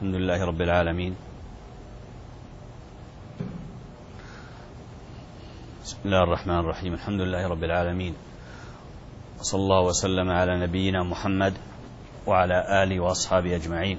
الحمد لله رب العالمين. بسم الله الرحمن الرحيم. الحمد لله رب العالمين، صلى الله وسلم على نبينا محمد وعلى آله وأصحابه أجمعين.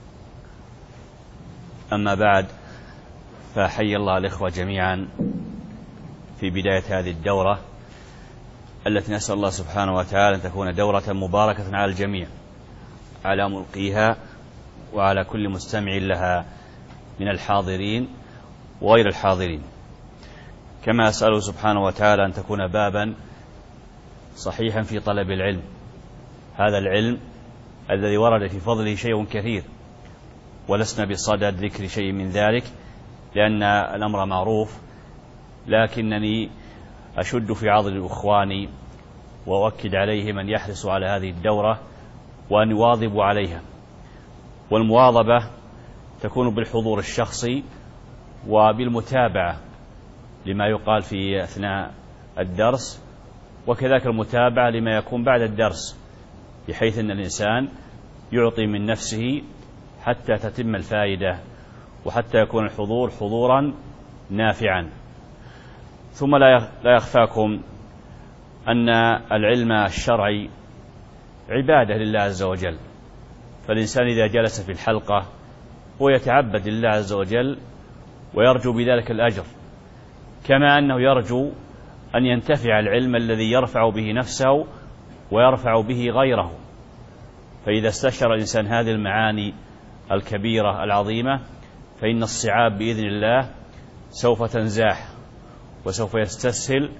أما بعد، فحي الله الإخوة جميعا في بداية هذه الدورة التي نسأل الله سبحانه وتعالى أن تكون دورة مباركة على الجميع، على ملقيها وعلى كل مستمع لها من الحاضرين وغير الحاضرين. كما أسأله سبحانه وتعالى أن تكون بابا صحيحا في طلب العلم، هذا العلم الذي ورد في فضله شيء كثير، ولسنا بصدد ذكر شيء من ذلك لأن الأمر معروف، لكنني أشد في عضل إخواني وأؤكد عليهم أن يحرصوا على هذه الدورة وأن يواظبوا عليها. والمواظبة تكون بالحضور الشخصي وبالمتابعة لما يقال في أثناء الدرس، وكذلك المتابعة لما يكون بعد الدرس، بحيث أن الإنسان يعطي من نفسه حتى تتم الفائدة وحتى يكون الحضور حضورا نافعا. ثم لا يخفاكم أن العلم الشرعي عبادة لله عز وجل، فالإنسان إذا جلس في الحلقة هو يتعبد لله عز وجل ويرجو بذلك الأجر، كما أنه يرجو أن ينتفع العلم الذي يرفع به نفسه ويرفع به غيره. فإذا استشعر الإنسان هذه المعاني الكبيرة العظيمة فإن الصعاب بإذن الله سوف تنزاح، وسوف يستسهل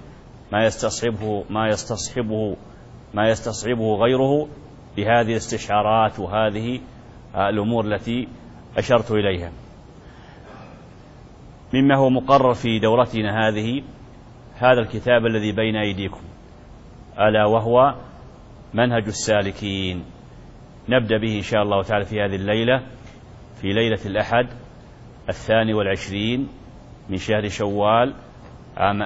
ما يستصعبه غيره بهذه الاستشعارات وهذه الأمور التي أشرت إليها. مما هو مقرر في دورتنا هذا الكتاب الذي بين أيديكم، ألا وهو منهج السالكين. نبدأ به إن شاء الله تعالى في هذه الليلة، في ليلة الأحد 22 من شهر شوال عام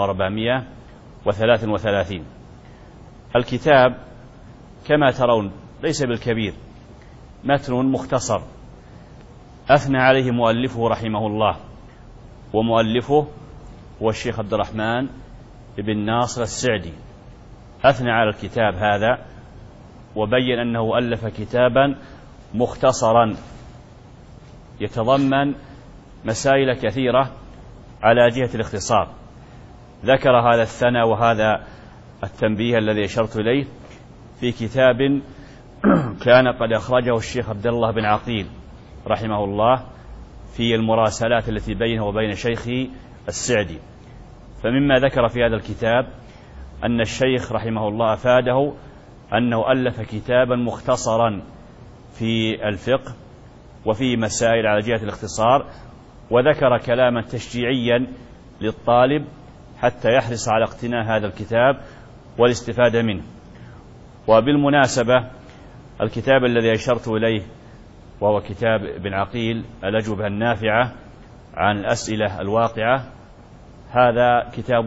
1433. الكتاب كما ترون ليس بالكبير، متن مختصر أثنى عليه مؤلفه رحمه الله، ومؤلفه هو الشيخ عبد الرحمن بن ناصر السعدي. أثنى على الكتاب هذا وبين أنه ألف كتابا مختصرا يتضمن مسائل كثيرة على جهة الاختصار. ذكر هذا الثنى وهذا التنبيه الذي أشرت إليه في كتاب كان قد أخرجه الشيخ عبد الله بن عقيل رحمه الله في المراسلات التي بينه وبين شيخه السعدي. فمما ذكر في هذا الكتاب أن الشيخ رحمه الله أفاده أنه ألف كتابا مختصرا في الفقه وفي مسائل على جهة الاختصار، وذكر كلاما تشجيعيا للطالب حتى يحرص على اقتناء هذا الكتاب والاستفادة منه. وبالمناسبة الكتاب الذي أشرت إليه وهو كتاب ابن عقيل الأجوبة النافعة عن الأسئلة الواقعة، هذا كتاب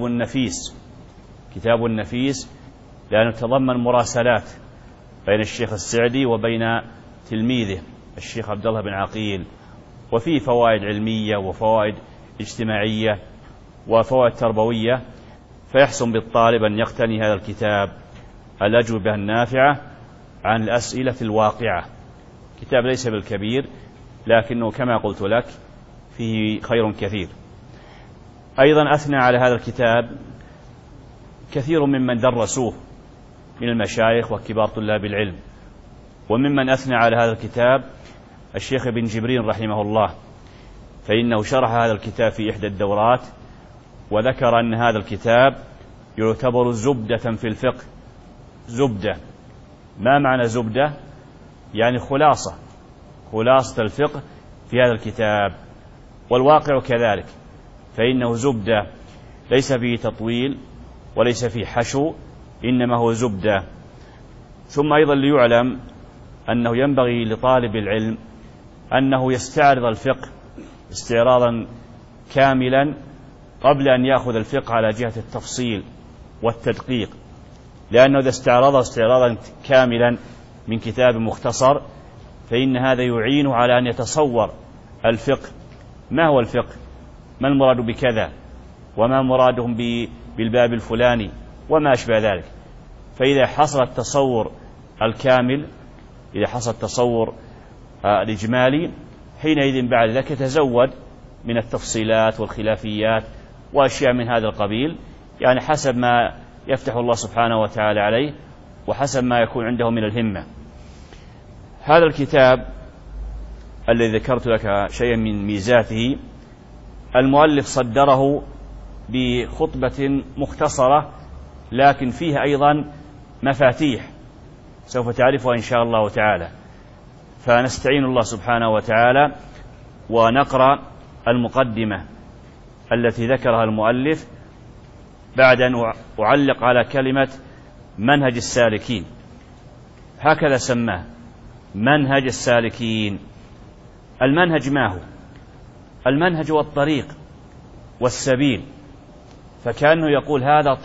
نفيس لأنه تضمن مراسلات بين الشيخ السعدي وبين تلميذه الشيخ عبد الله بن عقيل، وفيه فوائد علمية وفوائد اجتماعية وفوائد تربوية، فيحسن بالطالب أن يقتني هذا الكتاب الأجوبة النافعة عن الأسئلة الواقعة. كتاب ليس بالكبير لكنه كما قلت لك فيه خير كثير. أيضا أثنى على هذا الكتاب كثير ممن درسوه من المشايخ وكبار طلاب العلم، وممن أثنى على هذا الكتاب الشيخ ابن جبرين رحمه الله، فإنه شرح هذا الكتاب في إحدى الدورات وذكر أن هذا الكتاب يعتبر زبدة في الفقه. زبدة، ما معنى زبدة؟ يعني خلاصة الفقه في هذا الكتاب، والواقع كذلك، فإنه زبدة ليس فيه تطويل وليس فيه حشو، إنما هو زبدة. ثم أيضا ليعلم أنه ينبغي لطالب العلم أنه يستعرض الفقه استعراضا كاملا قبل أن يأخذ الفقه على جهة التفصيل والتدقيق، لأنه إذا استعرضه استعراضا كاملا من كتاب مختصر فإن هذا يعينه على أن يتصور الفقه، ما هو الفقه، ما المراد بكذا، وما مرادهم بالباب الفلاني، وما أشبه ذلك. فإذا حصل التصور الكامل، إذا حصل التصور الإجمالي، حينئذ بعد ذلك يتزود من التفصيلات والخلافيات وأشياء من هذا القبيل، يعني حسب ما يفتح الله سبحانه وتعالى عليه وحسب ما يكون عنده من الهمة. هذا الكتاب الذي ذكرت لك شيئا من ميزاته، المؤلف صدره بخطبة مختصرة لكن فيها أيضا مفاتيح سوف تعرفها إن شاء الله تعالى. فنستعين الله سبحانه وتعالى ونقرأ المقدمة التي ذكرها المؤلف بعد أن أعلق على كلمة منهج السالكين، هكذا سماه، منهج السالكين. المنهج ما هو؟ المنهج هو الطريق والسبيل، فكأنه يقول هذا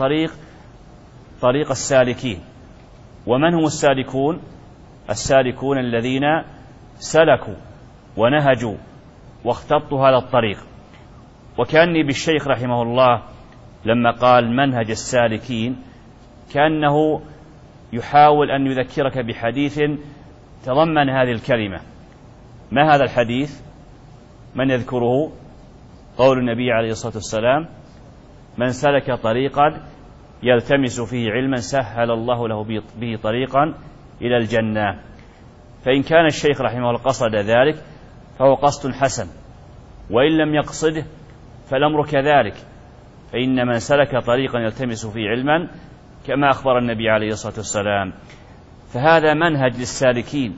طريق السالكين. ومن هم السالكون؟ السالكون الذين سلكوا ونهجوا واختطوا هذا الطريق. وكأني بالشيخ رحمه الله لما قال منهج السالكين كأنه يحاول أن يذكرك بحديث تضمن هذه الكلمة. ما هذا الحديث؟ من يذكره؟ قول النبي عليه الصلاة والسلام: من سلك طريقا يلتمس فيه علما سهل الله له به طريقا إلى الجنة. فإن كان الشيخ رحمه الله قصد ذلك فهو قصد حسن، وإن لم يقصده فالأمر كذلك، فإن من سلك طريقا يلتمس فيه علما كما أخبر النبي عليه الصلاة والسلام. فهذا منهج للسالكين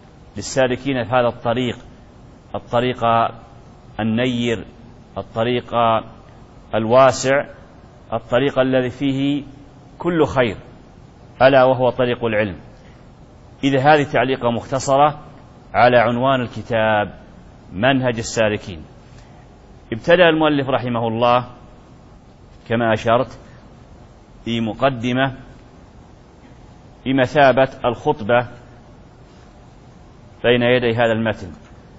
في هذا الطريق النير، الطريق الواسع، الطريق الذي فيه كل خير، ألا وهو طريق العلم. إذا هذه تعليقة مختصرة على عنوان الكتاب منهج السالكين. ابتدأ المؤلف رحمه الله كما أشرت في مقدمة بمثابة الخطبة بين يدي هذا المتن.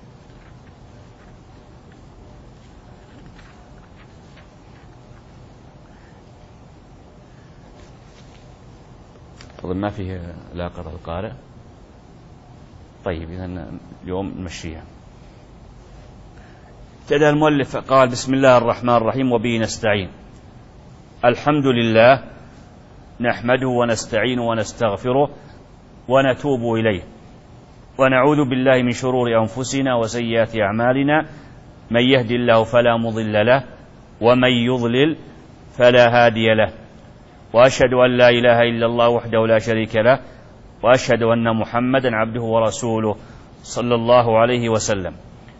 أظن ما فيه لاقة القارئ. طيب إذن اليوم نمشيها. ابتدأ المؤلف قال: بسم الله الرحمن الرحيم وبه نستعين. الحمد لله نحمده ونستعينه ونستغفره ونتوب إليه، ونعوذ بالله من شرور أنفسنا وسيئات أعمالنا، من يهدي الله فلا مضل له ومن يضلل فلا هادي له، وأشهد أن لا إله إلا الله وحده لا شريك له، وأشهد أن محمدا عبده ورسوله صلى الله عليه وسلم.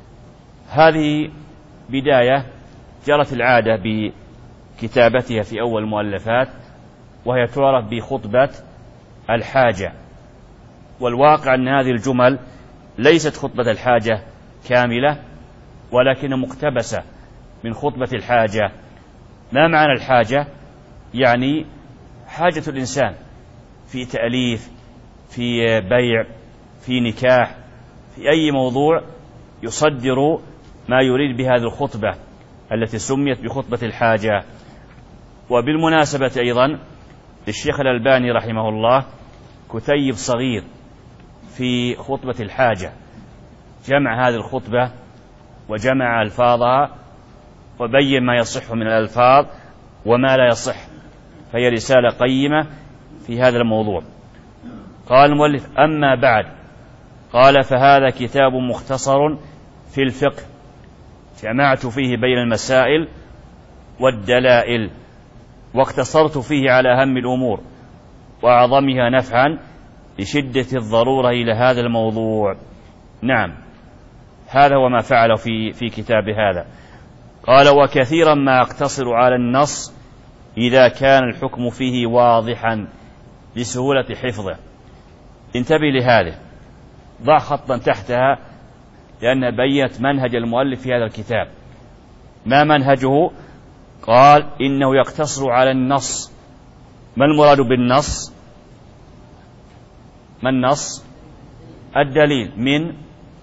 هذه بداية جرت العادة بكتابتها في أول المؤلفات، وهي تعرف بخطبة الحاجة. والواقع أن هذه الجمل ليست خطبة الحاجة كاملة، ولكن مقتبسة من خطبة الحاجة. ما معنى الحاجة؟ يعني حاجة الإنسان في تأليف، في بيع، في نكاح، في أي موضوع يصدر ما يريد بهذه الخطبة التي سميت بخطبة الحاجة. وبالمناسبة أيضا للشيخ الألباني رحمه الله كتيب صغير في خطبة الحاجة، جمع هذه الخطبة وجمع ألفاظها وبين ما يصح من الألفاظ وما لا يصح، فهي رسالة قيمة في هذا الموضوع. قال المؤلف: أما بعد، قال: فهذا كتاب مختصر في الفقه، جمعت فيه بين المسائل والدلائل، واقتصرت فيه على أهم الأمور وأعظمها نفعا لشدة الضرورة إلى هذا الموضوع. نعم، هذا هو ما فعله في كتاب هذا. قال: وكثيرا ما أقتصر على النص إذا كان الحكم فيه واضحا لسهولة حفظه. انتبه لهذه، ضع خطا تحتها، لأن بيّنت منهج المؤلف في هذا الكتاب. ما منهجه؟ قال: إنه يقتصر على النص. ما المراد بالنص؟ ما النص؟ الدليل من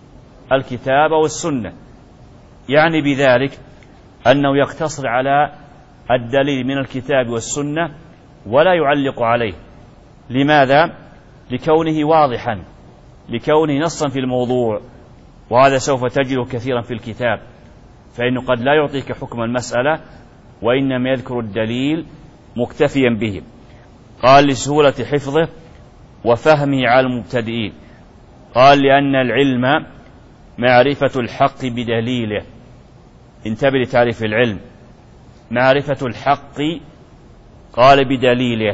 الكتاب والسنة، يعني بذلك أنه يقتصر على الدليل من الكتاب والسنة ولا يعلق عليه. لماذا؟ لكونه واضحا، لكونه نصا في الموضوع، وهذا سوف تجده كثيرا في الكتاب، فإنه قد لا يعطيك حكم المسألة وإنما يذكر الدليل مكتفيا به. قال لسهولة حفظه وفهمه على المبتدئين. قال لأن العلم معرفة الحق بدليله. انتبه لتعريف العلم، معرفة الحق، قال بدليله.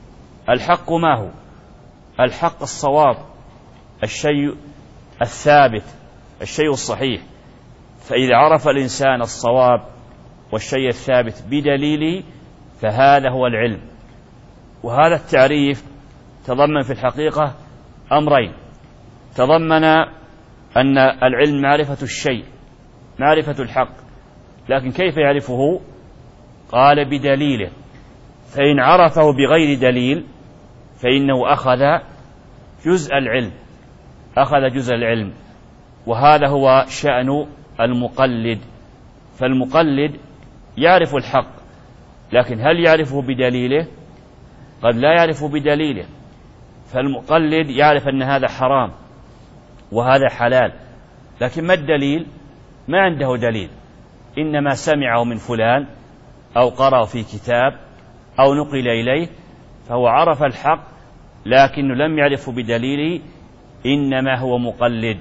الحق ما هو؟ الحق الصواب، الشيء الثابت، الشيء الصحيح. فإذا عرف الإنسان الصواب والشيء الثابت بدليله فهذا هو العلم. وهذا التعريف تضمن في الحقيقة أمرين. تضمن أن العلم معرفة الشيء، معرفة الحق، لكن كيف يعرفه؟ قال بدليله. فإن عرفه بغير دليل فإنه أخذ جزء العلم، أخذ جزء العلم. وهذا هو شأن المقلد. فالمقلد يعرف الحق، لكن هل يعرفه بدليله؟ قد لا يعرف بدليله. فالمقلد يعرف أن هذا حرام وهذا حلال، لكن ما الدليل؟ ما عنده دليل، إنما سمعه من فلان أو قرأ في كتاب أو نقل إليه، فهو عرف الحق لكنه لم يعرفه بدليله، إنما هو مقلد.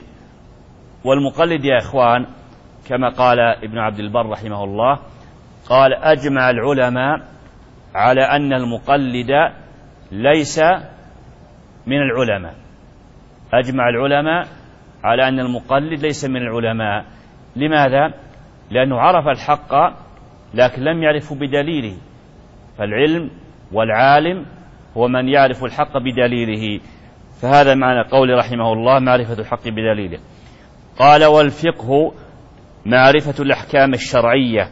والمقلد يا إخوان كما قال ابن عبد البر رحمه الله، قال أجمع العلماء على أن المقلد ليس من العلماء. أجمع العلماء على أن المقلد ليس من العلماء. لماذا؟ لأنه عرف الحق لكن لم يعرفه بدليله. فالعلم والعالم هو من يعرف الحق بدليله. فهذا معنى قول رحمه الله معرفة الحق بدليله. قال والفقه معرفة الأحكام الشرعية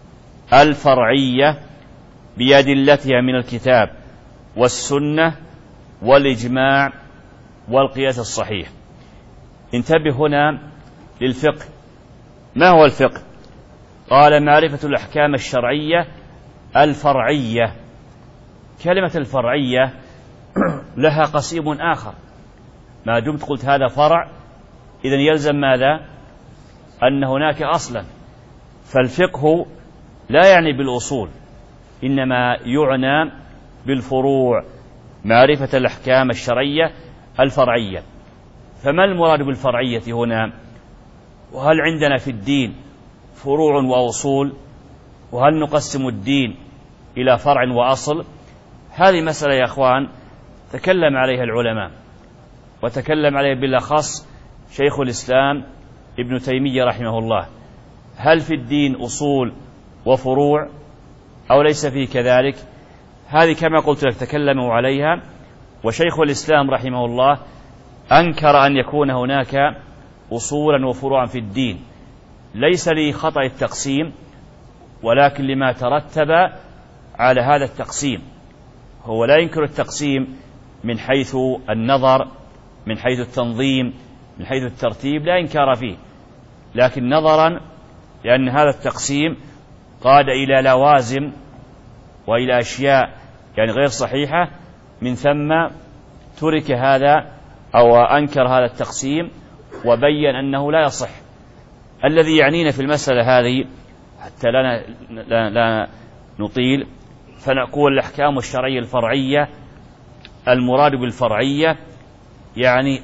الفرعية بأدلتها من الكتاب والسنة والإجماع والقياس الصحيح. انتبه هنا للفقه. ما هو الفقه؟ قال معرفة الأحكام الشرعية الفرعية. كلمة الفرعية لها قسيم آخر. ما دمت قلت هذا فرع إذن يلزم ماذا؟ أن هناك أصلا. فالفقه لا يعني بالأصول، إنما يعنى بالفروع، معرفة الأحكام الشرعية الفرعية. فما المراد بالفرعية هنا؟ وهل عندنا في الدين فروع وأصول؟ وهل نقسم الدين إلى فرع وأصل؟ هذه مسألة يا أخوان تكلم عليها العلماء، وتكلم عليها بالأخص شيخ الإسلام ابن تيمية رحمه الله. هل في الدين أصول وفروع أو ليس فيه كذلك؟ هذه كما قلت لك تكلموا عليها. وشيخ الإسلام رحمه الله أنكر أن يكون هناك أصولا وفروعا في الدين، ليس لخطأ التقسيم ولكن لما ترتب على هذا التقسيم. هو لا ينكر التقسيم من حيث النظر، من حيث التنظيم، من حيث الترتيب لا إنكار فيه، لكن نظرا لأن هذا التقسيم قاد إلى لوازم وإلى أشياء يعني غير صحيحة، من ثم ترك هذا أو أنكر هذا التقسيم وبين أنه لا يصح. الذي يعنينا في المسألة هذه حتى لا نطيل، فنقول الأحكام الشرعية الفرعية، المراد بالفرعية يعني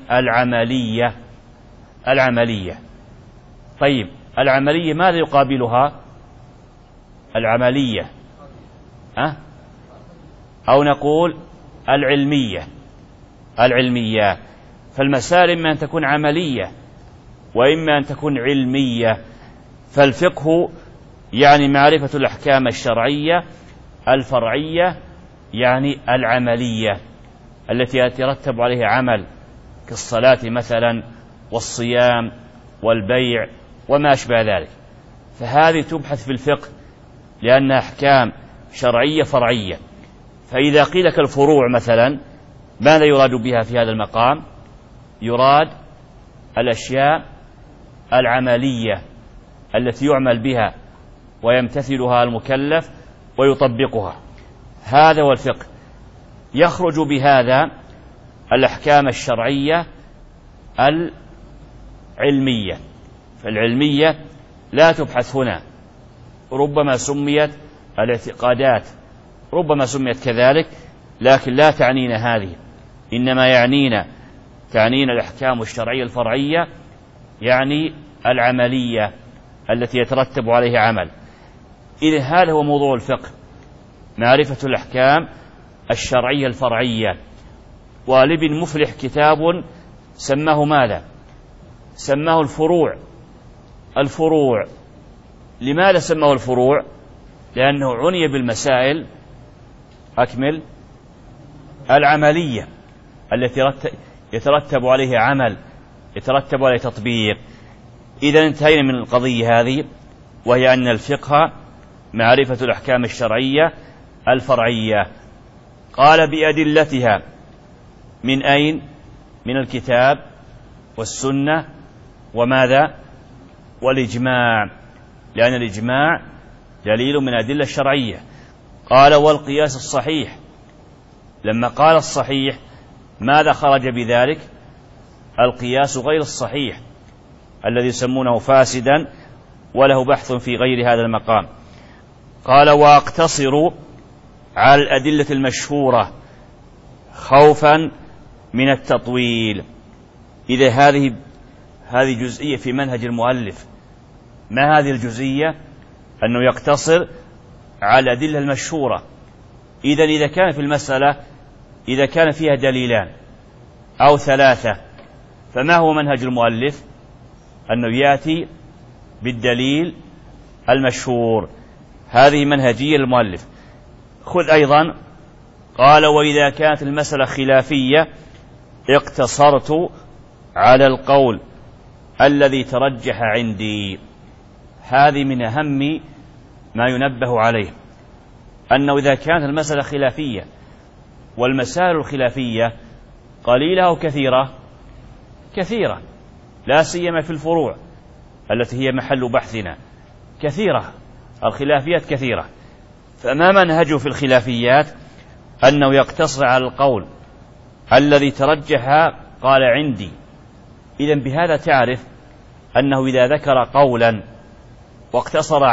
العملية. طيب العملية ماذا يقابلها؟ العملية أو نقول العلمية. فالمسائل إما أن تكون عملية وإما أن تكون علمية. فالفقه يعني معرفة الأحكام الشرعية الفرعية يعني العملية التي يترتب عليها عمل، كالصلاة مثلا والصيام والبيع وما أشبه ذلك. فهذه تبحث في الفقه لأنها أحكام شرعية فرعية. فإذا قيل لك الفروع مثلا، ماذا يراد بها في هذا المقام؟ يراد الأشياء العملية التي يعمل بها ويمتثلها المكلف ويطبقها. هذا هو الفقه. يخرج بهذا الأحكام الشرعية العلمية، فالعلمية لا تبحث هنا، ربما سميت الاعتقادات، ربما سميت كذلك، لكن لا تعنينا هذه، إنما تعنينا الأحكام الشرعية الفرعية، يعني العملية التي يترتب عليها عمل. إذن هذا هو موضوع الفقه، معرفة الأحكام الشرعية الفرعية. ولابن مفلح كتاب سماه ماذا؟ سماه الفروع. لماذا سماه الفروع؟ لأنه عني بالمسائل العملية التي يترتب عليها عمل، يترتب عليه تطبيق. إذا انتهينا من القضية هذه، وهي أن الفقه معرفة الأحكام الشرعية الفرعية. قال بأدلتها، من أين؟ من الكتاب والسنة وماذا؟ والإجماع، لأن الإجماع دليل من الأدلة الشرعية. قال والقياس الصحيح. لما قال الصحيح ماذا خرج بذلك؟ القياس غير الصحيح الذي يسمونه فاسدا، وله بحث في غير هذا المقام. قال واقتصر على الأدلة المشهورة خوفا من التطويل. إذا هذه جزئية في منهج المؤلف. ما هذه الجزئية؟ أنه يقتصر على الأدلة المشهورة. إذا كان في المسألة إذا كان فيها دليلان أو ثلاثة، فما هو منهج المؤلف؟ أنه يأتي بالدليل المشهور. هذه منهجية المؤلف. خذ أيضا، قال وإذا كانت المسألة خلافية اقتصرت على القول الذي ترجح عندي. هذه من أهم ما ينبه عليه، أنه إذا كانت المسألة خلافية، والمسائل الخلافية قليلة أو كثيرة، لا سيما في الفروع التي هي محل بحثنا، كثيرة، الخلافيات كثيرة. فما منهجه في الخلافيات؟ أنه يقتصر على القول الذي ترجح قال عندي. إذن بهذا تعرف أنه إذا ذكر قولا واقتصر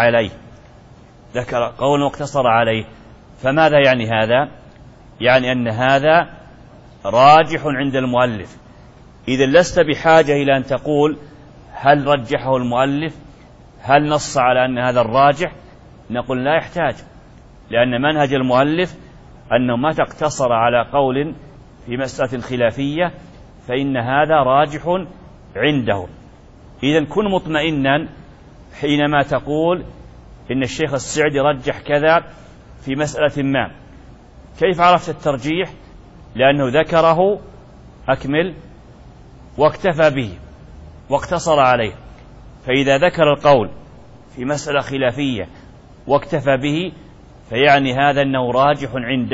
عليه، فماذا يعني هذا؟ يعني أن هذا راجح عند المؤلف. إذا لست بحاجة إلى أن تقول هل رجحه المؤلف، هل نص على أن هذا الراجح، نقول لا يحتاج، لأن منهج المؤلف أنه ما تقتصر على قول في مسألة خلافية، فإن هذا راجح عنده. إذن كن مطمئنا حينما تقول إن الشيخ السعدي رجح كذا في مسألة ما. كيف عرفت الترجيح؟ لأنه ذكره واكتفى به واقتصر عليه. فإذا ذكر القول في مسألة خلافية واكتفى به، فيعني هذا أنه راجح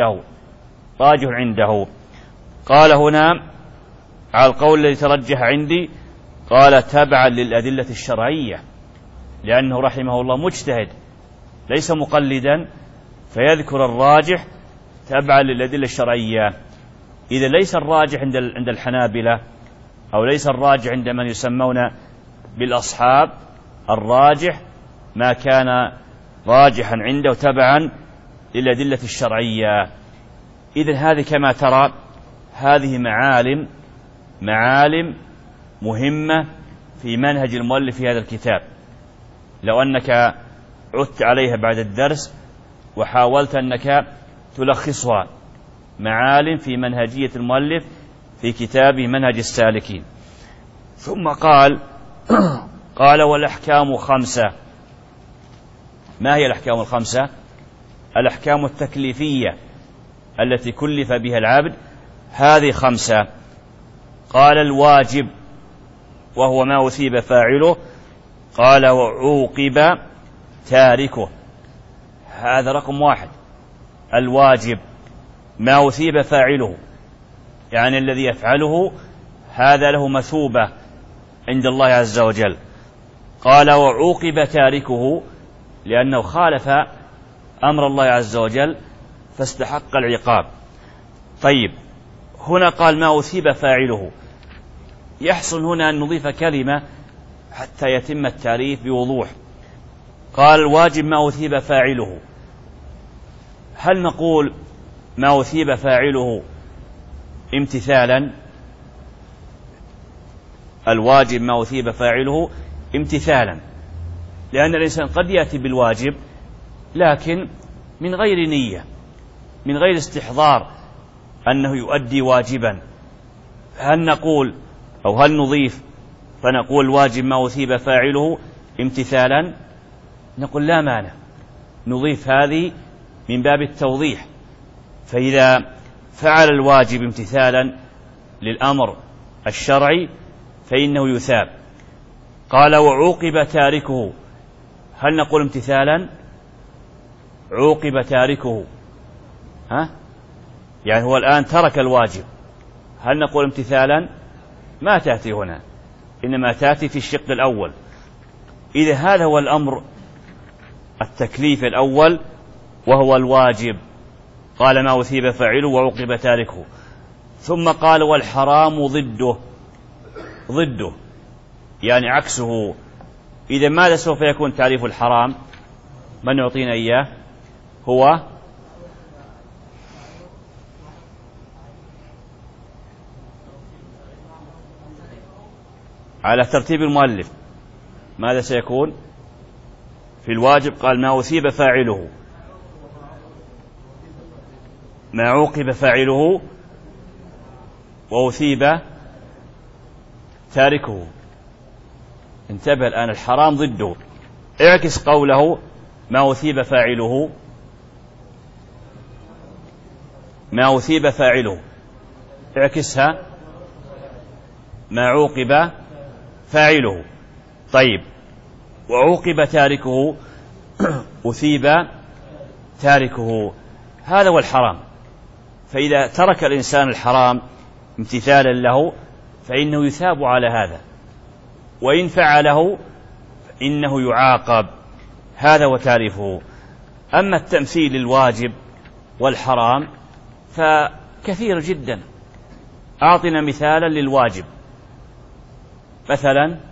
عنده. قال هنا على القول الذي ترجح عندي، قال تبعا للأدلة الشرعية، لأنه رحمه الله مجتهد ليس مقلدا، فيذكر الراجح تبعا للأدلة الشرعية. إذا ليس الراجح عند الحنابلة، أو ليس الراجح عند من يسمون بالأصحاب، الراجح ما كان راجحا عنده تبعا للأدلة الشرعية. إذن هذه كما ترى هذه معالم مهمة في منهج المؤلف في هذا الكتاب. لو أنك عدت عليها بعد الدرس وحاولت أنك تلخصها، معالم في منهجية المؤلف في كتابه منهج السالكين. ثم قال والأحكام 5. ما هي الأحكام 5؟ الأحكام التكليفية التي كلف بها العبد، هذه 5. قال الواجب وهو ما أثيب فاعله، قال وعوقب تاركه. هذا رقم 1. الواجب ما أثيب فاعله، يعني الذي يفعله هذا له مثوبة عند الله عز وجل. قال وعوقب تاركه لأنه خالف أمر الله عز وجل فاستحق العقاب. طيب، هنا قال ما أثيب فاعله، يحصل هنا أن نضيف كلمة حتى يتم التعريف بوضوح. قال الواجب ما أثيب فاعله، هل نقول ما أثيب فاعله امتثالا؟ الواجب ما أثيب فاعله امتثالا، لأن الإنسان قد يأتي بالواجب لكن من غير نية، من غير استحضار أنه يؤدي واجبا. هل نقول أو هل نضيف فنقول الواجب ما أثيب فاعله امتثالا؟ نقول لا مانع، نضيف هذه من باب التوضيح. فإذا فعل الواجب امتثالا للأمر الشرعي فإنه يثاب. قال وعوقب تاركه، هل نقول امتثالا؟ عوقب تاركه، يعني هو الآن ترك الواجب، هل نقول امتثالا؟ ما تأتي هنا، إنما تأتي في الشق الأول. إذا هذا هو الأمر التكليف الأول وهو الواجب، قال ما أثيب فاعله وعوقب تاركه. ثم قال والحرام ضده يعني عكسه. إذا ماذا سوف يكون تعريف الحرام؟ من يعطينا إياه؟ هو على ترتيب المؤلف ماذا سيكون؟ في الواجب قال ما أثيب فاعله، ما عوقب فاعله، وأثيب تاركه. انتبه الآن، الحرام ضده، اعكس قوله ما أثيب فاعله، ما أثيب فاعله، اعكسها ما عوقب فاعله. طيب، وعوقب تاركه أثيب تاركه، هذا هو الحرام. فإذا ترك الإنسان الحرام امتثالا له فإنه يثاب على هذا، وإن فعله فإنه يعاقب. هذا وتعريفه. أما التمثيل للواجب والحرام فكثير جدا. أعطنا مثالا للواجب، مثلا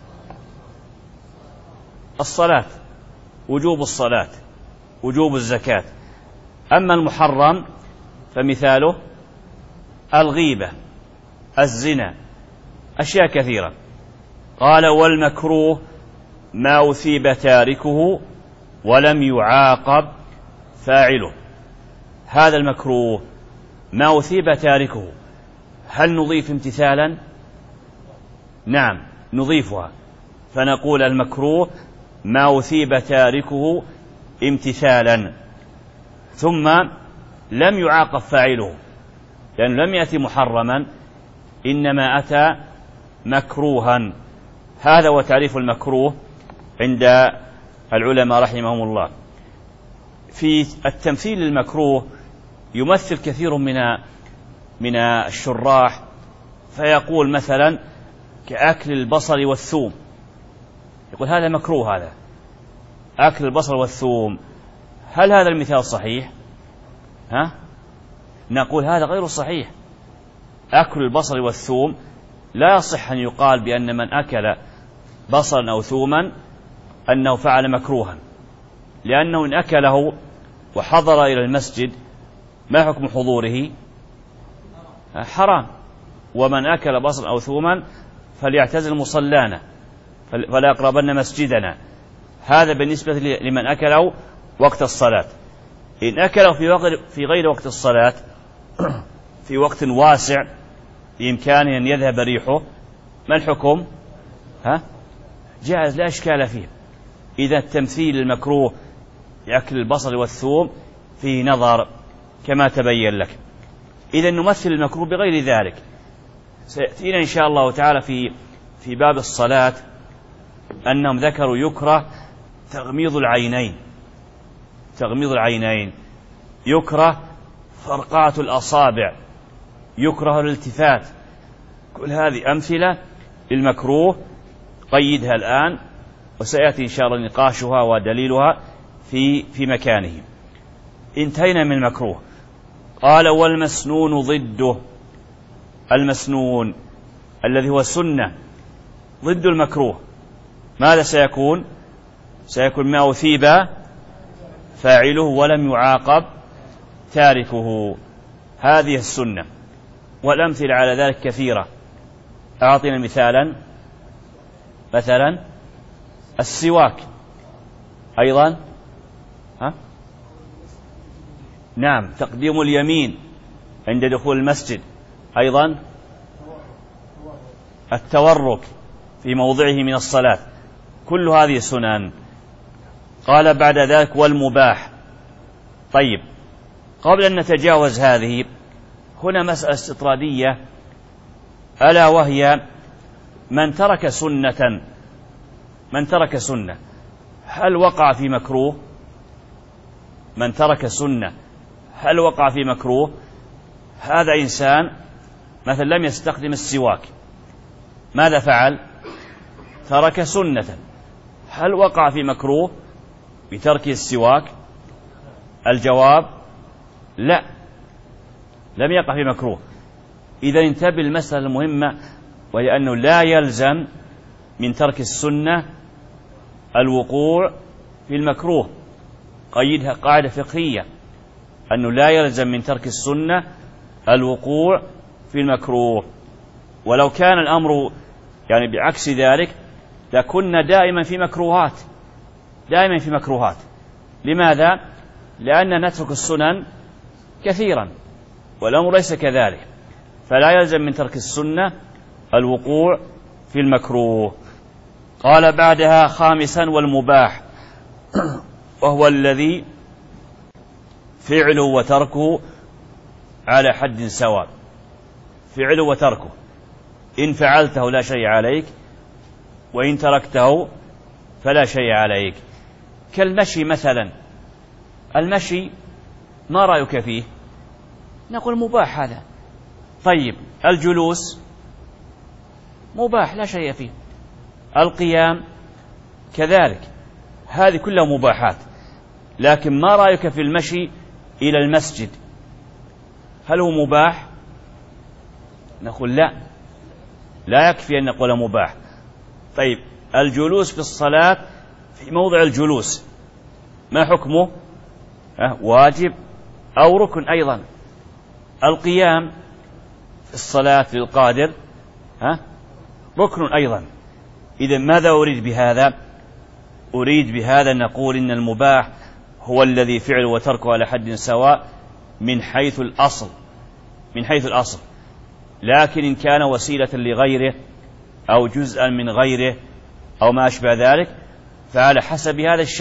الصلاة، وجوب الصلاة، وجوب الزكاة. أما المحرم فمثاله الغيبة، الزنا، أشياء كثيرة. قال والمكروه ما أثيب تاركه ولم يعاقب فاعله. هذا المكروه ما أثيب تاركه، هل نضيف امتثالا؟ نعم نضيفها، فنقول المكروه ما أثيب تاركه امتثالا، ثم لم يعاقب فاعله، لأنه لم يأتي محرما إنما أتى مكروها. هذا وتعريف المكروه عند العلماء رحمهم الله. في التمثيل المكروه يمثل كثير من الشراح، فيقول مثلا كأكل البصل والثوم، يقول هذا مكروه، هذا أكل البصل والثوم. هل هذا المثال صحيح؟ نقول هذا غير صحيح. أكل البصل والثوم لا يصح أن يقال بأن من أكل بصلا أو ثوما أنه فعل مكروها، لأنه إن أكله وحضر إلى المسجد ما حكم حضوره؟ حرام. ومن أكل بصلا أو ثوما فليعتزل مصلانا فلا يقربن مسجدنا. هذا بالنسبة لمن أكله وقت الصلاة. إن أكله في غير وقت الصلاة في وقت واسع بإمكانه أن يذهب ريحه، ما الحكم؟ جائز لا إشكال فيه. إذا التمثيل المكروه يأكل البصل والثوم فيه نظر كما تبين لك. إذا نمثل المكروه بغير ذلك. سيأتينا إن شاء الله تعالى في باب الصلاة أنهم ذكروا يكره تغميض العينين، تغميض العينين، يكره فرقعة الأصابع، يكره الالتفات. كل هذه أمثلة للمكروه قيدها الآن، وسيأتي إن شاء الله نقاشها ودليلها في مكانه. انتهينا من المكروه. قال والمسنون ضده. المسنون الذي هو السنة ضد المكروه ماذا سيكون؟ سيكون ما أثيب فاعله ولم يعاقب تاركه. هذه السنة، والأمثلة على ذلك كثيرة. أعطينا مثلا السواك أيضا. نعم، تقديم اليمين عند دخول المسجد، أيضا التورك في موضعه من الصلاة، كل هذه سنن. قال بعد ذلك والمباح. طيب، قبل أن نتجاوز هذه هنا مسألة استطرادية، ألا وهي من ترك سنة هل وقع في مكروه؟ من ترك سنة هل وقع في مكروه؟ هذا إنسان مثلا لم يستخدم السواك، ماذا فعل؟ ترك سنة، هل وقع في مكروه بترك السواك؟ الجواب لا، لم يقع في مكروه. إذا انتبه المسألة المهمة، وهي أنه لا يلزم من ترك السنة الوقوع في المكروه. قيدها قاعدة فقهية، أنه لا يلزم من ترك السنة الوقوع في المكروه. ولو كان الأمر يعني بعكس ذلك لكنا دائما في مكروهات. لماذا؟ لأننا نترك السنن كثيرا، والأمر ليس كذلك، فلا يلزم من ترك السنة الوقوع في المكروه. قال بعدها خامسا والمباح، وهو الذي فعله وتركه على حد سواء. فعله وتركه، إن فعلته لا شيء عليك، وإن تركته فلا شيء عليك. كالمشي مثلا، المشي ما رأيك فيه؟ نقول مباح هذا. طيب، الجلوس مباح لا شيء فيه، القيام كذلك، هذه كلها مباحات. لكن ما رأيك في المشي إلى المسجد؟ هل هو مباح؟ نقول لا يكفي أن نقول مباح. طيب، الجلوس في الصلاة في موضع الجلوس ما حكمه؟ واجب أو ركن أيضا. القيام في الصلاة للقادر ركن أيضا. إذا ماذا أريد بهذا؟ أريد بهذا نقول إن المباح هو الذي فعله وتركه على حد سواء من حيث الأصل. لكن إن كان وسيلة لغيره أو جزءا من غيره أو ما أشبه ذلك فعلى حسب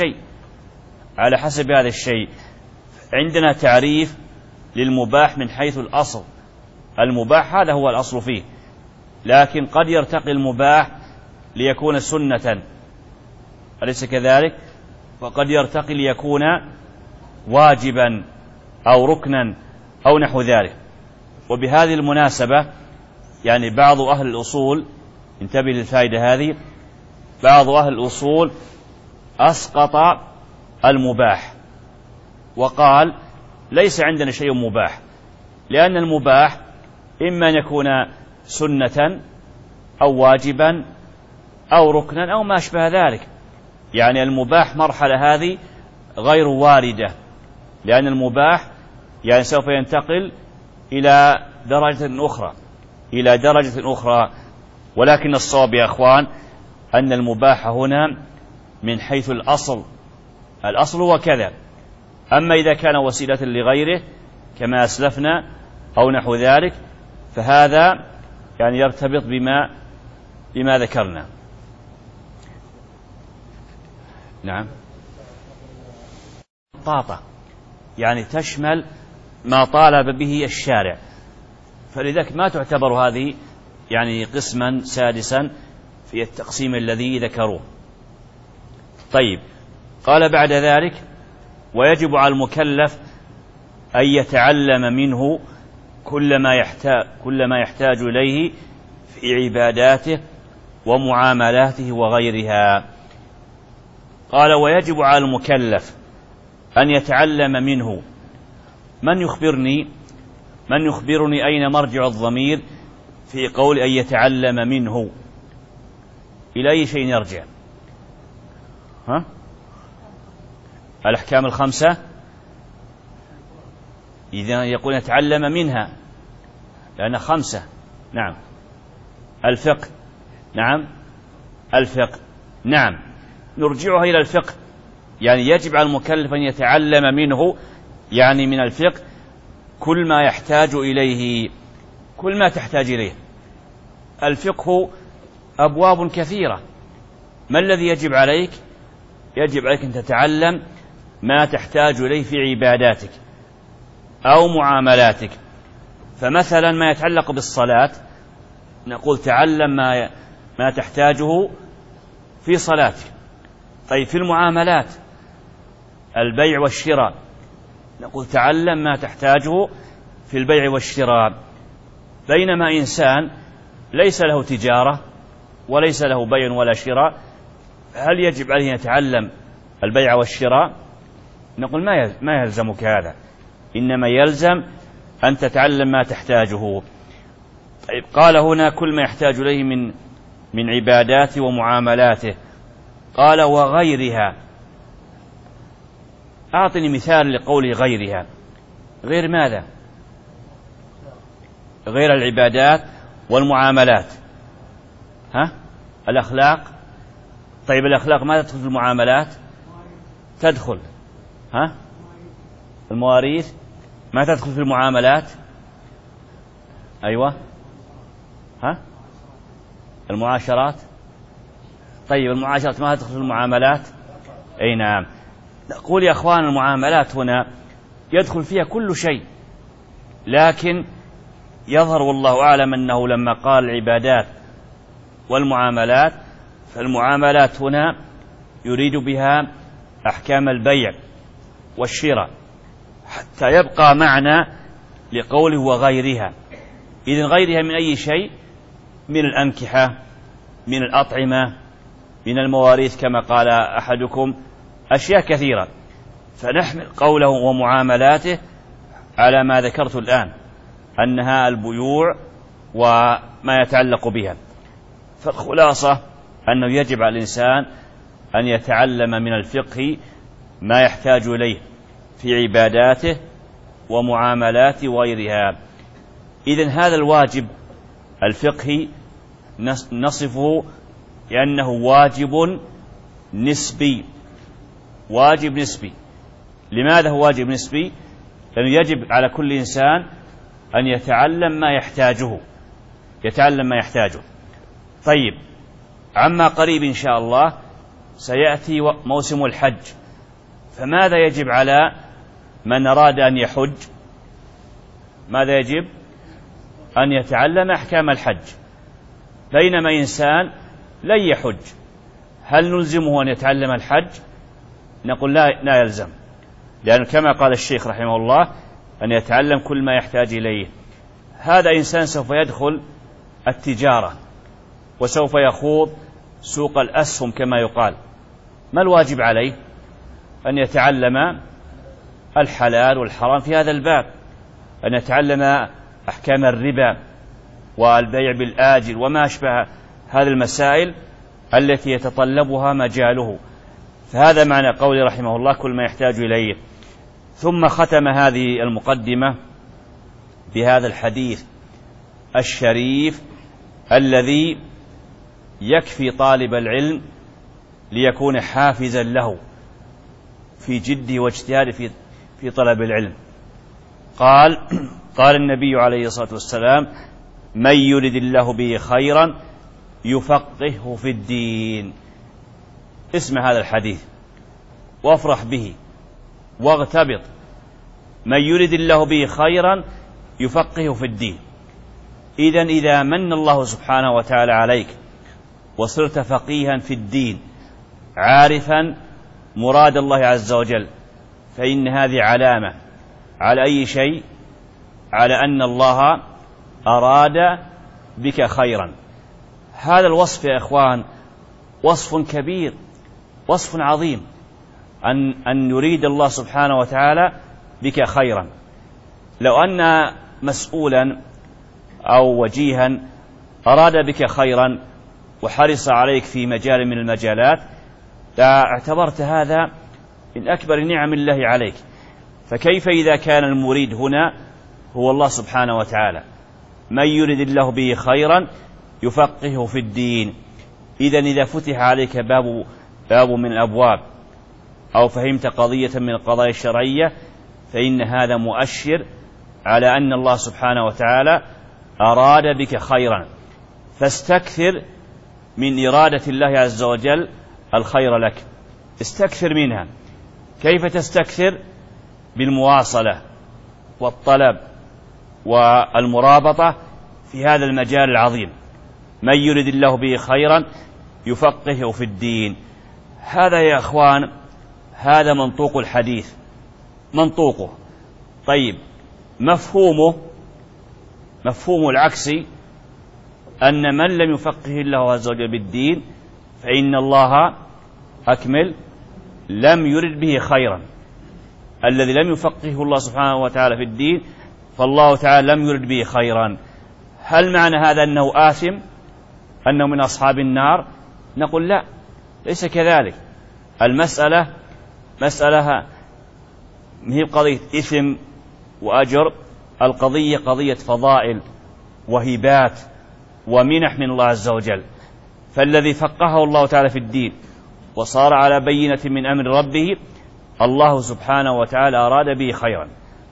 هذا الشيء. عندنا تعريف للمباح من حيث الأصل. المباح هذا هو الأصل فيه، لكن قد يرتقي المباح ليكون سنة، أليس كذلك؟ وقد يرتقي ليكون واجبا أو ركنا أو نحو ذلك. وبهذه المناسبة يعني بعض أهل الأصول، انتبه للفائدة هذه، بعض أهل الأصول أسقط المباح وقال ليس عندنا شيء مباح، لأن المباح إما أن يكون سنة أو واجبا أو ركنا أو ما أشبه ذلك. يعني المباح مرحلة هذه غير واردة، لأن المباح يعني سوف ينتقل إلى درجة أخرى. ولكن الصواب يا أخوان أن المباح هنا من حيث الأصل هو كذا. أما إذا كان وسيلة لغيره كما أسلفنا أو نحو ذلك فهذا يعني يرتبط بما ذكرنا. نعم، طاطة يعني تشمل ما طالب به الشارع، فلذلك ما تعتبر هذه يعني قسما سادسا في التقسيم الذي ذكروه. طيب، قال بعد ذلك ويجب على المكلف أن يتعلم منه كل ما يحتاج إليه في عباداته ومعاملاته وغيرها. قال: ويجب على المكلف أن يتعلم منه. من يخبرني أين مرجع الضمير في قول أن يتعلم منه؟ إلى أي شيء يرجع؟ الأحكام الخمسة. إذا يقول يتعلم منها لأن خمسة. نعم. الفقه. نعم. الفقه. نعم. نرجعها إلى الفقه، يعني يجب على المكلف أن يتعلم منه، يعني من الفقه كل ما يحتاج إليه، كل ما تحتاج إليه. الفقه أبواب كثيرة. ما الذي يجب عليك؟ يجب عليك أن تتعلم ما تحتاج إليه في عباداتك أو معاملاتك. فمثلا ما يتعلق بالصلاة نقول تعلم ما تحتاجه في صلاتك. طيب في المعاملات البيع والشراء نقول تعلم ما تحتاجه في البيع والشراء. بينما إنسان ليس له تجارة وليس له بيع ولا شراء، هل يجب عليه أن يتعلم البيع والشراء؟ نقول ما يلزمك هذا، إنما يلزم أن تتعلم ما تحتاجه. طيب قال هنا كل ما يحتاج إليه من عباداته ومعاملاته. قال: وغيرها. أعطني مثال لقول غيرها. غير ماذا؟ غير العبادات والمعاملات. الأخلاق. طيب الأخلاق ما تدخل في المعاملات؟ تدخل. المواريث ما تدخل في المعاملات؟ أيوة. المعاشرات. طيب المعاشرات ما تدخل في المعاملات؟ أي نعم. نقول يا أخوان المعاملات هنا يدخل فيها كل شيء، لكن يظهر والله أعلم أنه لما قال العبادات والمعاملات فالمعاملات هنا يريد بها أحكام البيع والشراء حتى يبقى معنى لقوله وغيرها. إذن غيرها من أي شيء؟ من الأنكحة، من الأطعمة، من المواريث كما قال أحدكم، أشياء كثيرة. فنحمل قوله ومعاملاته على ما ذكرت الآن أنها البيوع وما يتعلق بها. فالخلاصة أنه يجب على الإنسان أن يتعلم من الفقه ما يحتاج إليه في عباداته ومعاملاته وغيرها. إذن هذا الواجب الفقهي نصفه لأنه واجب نسبي. واجب نسبي. لماذا هو واجب نسبي؟ لأنه يجب على كل إنسان أن يتعلم ما يحتاجه، يتعلم ما يحتاجه. طيب عما قريب إن شاء الله سيأتي موسم الحج، فماذا يجب على من أراد أن يحج؟ ماذا يجب؟ أن يتعلم أحكام الحج. بينما إنسان لن يحج، هل نلزمه أن يتعلم الحج؟ نقول لا يلزم، لأن كما قال الشيخ رحمه الله أن يتعلم كل ما يحتاج إليه. هذا إنسان سوف يدخل التجارة وسوف يخوض سوق الأسهم كما يقال، ما الواجب عليه؟ أن يتعلم الحلال والحرام في هذا الباب، أن يتعلم أحكام الربا والبيع بالآجل وما أشبه هذه المسائل التي يتطلبها مجاله. فهذا معنى قول رحمه الله كل ما يحتاج إليه. ثم ختم هذه المقدمة بهذا الحديث الشريف الذي يكفي طالب العلم ليكون حافزا له في جده واجتهاده في طلب العلم. قال النبي عليه الصلاة والسلام: من يرد الله به خيرا يفقهه في الدين. اسمع هذا الحديث وافرح به واغتبط. من يرد الله به خيرا يفقهه في الدين. إذن إذا من الله سبحانه وتعالى عليك وصرت فقيها في الدين عارفا مراد الله عز وجل، فإن هذه علامة على أي شيء؟ على أن الله أراد بك خيرا. هذا الوصف يا إخوان وصف كبير، وصف عظيم، أن يريد الله سبحانه وتعالى بك خيرا. لو أن مسؤولا أو وجيها أراد بك خيرا وحرص عليك في مجال من المجالات اعتبرت هذا من أكبر نعم الله عليك، فكيف إذا كان المريد هنا هو الله سبحانه وتعالى؟ من يريد الله به خيرا يفقهه في الدين. إذا فتح عليك باب من الأبواب أو فهمت قضية من القضايا الشرعية فإن هذا مؤشر على أن الله سبحانه وتعالى أراد بك خيرا، فاستكثر من إرادة الله عز وجل الخير لك، استكثر منها. كيف تستكثر؟ بالمواصلة والطلب والمرابطة في هذا المجال العظيم. من يريد الله به خيرا يفقهه في الدين. هذا يا أخوان هذا منطوق الحديث، منطوقه. طيب مفهوم العكسي أن من لم يفقه الله عز وجل بالدين فإن الله أكمل لم يرد به خيرا. الذي لم يفقهه الله سبحانه وتعالى في الدين فالله تعالى لم يرد به خيرا. هل معنى هذا أنه آثم، أنه من أصحاب النار؟ نقول لا، ليس كذلك. المسألة مسألة هي قضية إثم وأجر، القضية قضية فضائل وهبات ومنح من الله عز وجل. فالذي فقهه الله تعالى في الدين وصار على بينة من أمر ربه الله سبحانه وتعالى أراد به خيرا.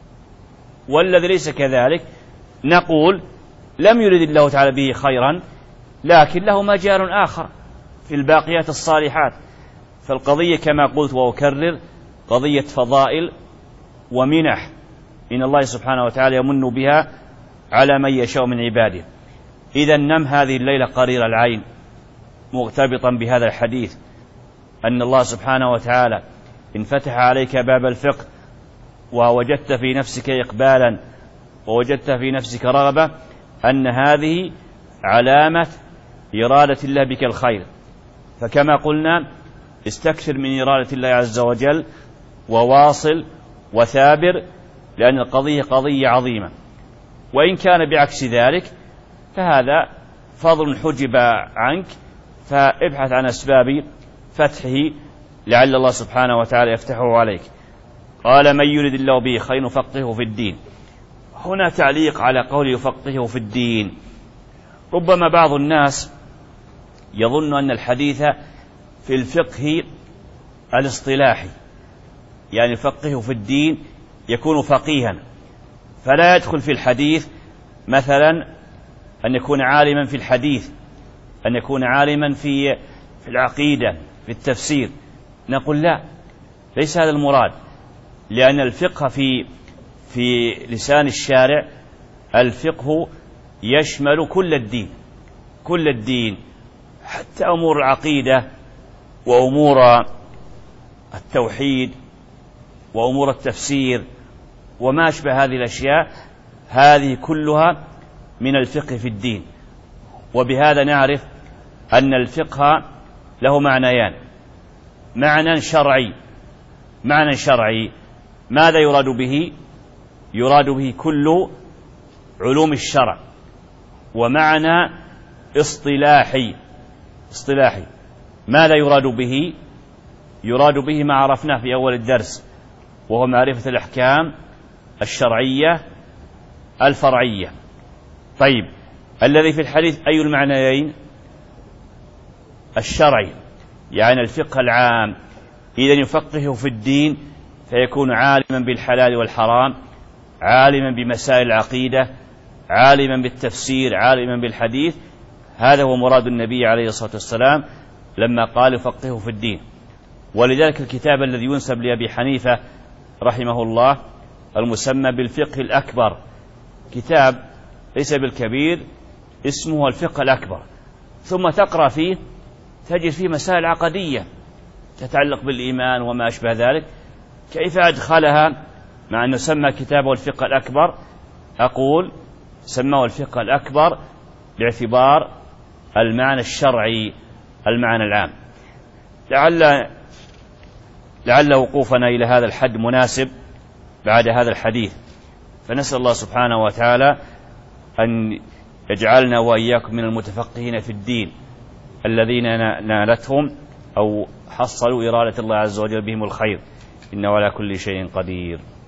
والذي ليس كذلك نقول لم يرد الله تعالى به خيرا لكن له مجال آخر في الباقيات الصالحات. فالقضية كما قلت وأكرر قضية فضائل ومنح إن الله سبحانه وتعالى يمن بها على من يشاء من عباده. إذا نم هذه الليلة قرير العين مرتبطا بهذا الحديث أن الله سبحانه وتعالى إن فتح عليك باب الفقه ووجدت في نفسك إقبالا ووجدت في نفسك رغبة أن هذه علامة إرادة الله بك الخير. فكما قلنا استكثر من إرادة الله عز وجل وواصل وثابر، لأن القضية قضية عظيمة. وإن كان بعكس ذلك فهذا فضل حجب عنك، فابحث عن أسباب فتحه لعل الله سبحانه وتعالى يفتحه عليك. قال من يريد الله به خير يفقهه في الدين. هنا تعليق على قول يفقهه في الدين. ربما بعض الناس يظن أن الحديث في الفقه الاصطلاحي، يعني يفقهه في الدين يكون فقيها، فلا يدخل في الحديث مثلا أن يكون عالما في الحديث، أن يكون عالما في العقيدة في التفسير. نقول لا، ليس هذا المراد، لأن الفقه في لسان الشارع الفقه يشمل كل الدين حتى أمور العقيدة وأمور التوحيد وأمور التفسير وما أشبه هذه الأشياء، هذه كلها من الفقه في الدين. وبهذا نعرف أن الفقه له معنيان: معنى شرعي ماذا يراد به؟ يراد به كل علوم الشرع. ومعنى اصطلاحي ماذا يراد به؟ يراد به ما عرفناه في أول الدرس، وهو معرفة الأحكام الشرعية الفرعية. طيب الذي في الحديث أي المعنيين؟ الشرعي، يعني الفقه العام. إذا يفقهه في الدين فيكون عالما بالحلال والحرام، عالما بمسائل العقيدة، عالما بالتفسير، عالما بالحديث. هذا هو مراد النبي عليه الصلاة والسلام لما قال يفقهه في الدين. ولذلك الكتاب الذي ينسب لأبي حنيفة رحمه الله المسمى بالفقه الأكبر، كتاب ليس بالكبير، اسمه الفقه الأكبر. ثم تقرأ فيه تجد فيه مسائل عقدية تتعلق بالإيمان وما أشبه ذلك. كيف أدخلها مع أنه سمى كتابه الفقه الأكبر؟ أقول سماه الفقه الأكبر باعتبار المعنى الشرعي، المعنى العام. لعل وقوفنا إلى هذا الحد مناسب بعد هذا الحديث، فنسأل الله سبحانه وتعالى أن يجعلنا وإياكم من المتفقهين في الدين الذين نالتهم أو حصلوا إرادة الله عز وجل بهم الخير، إنه على كل شيء قدير.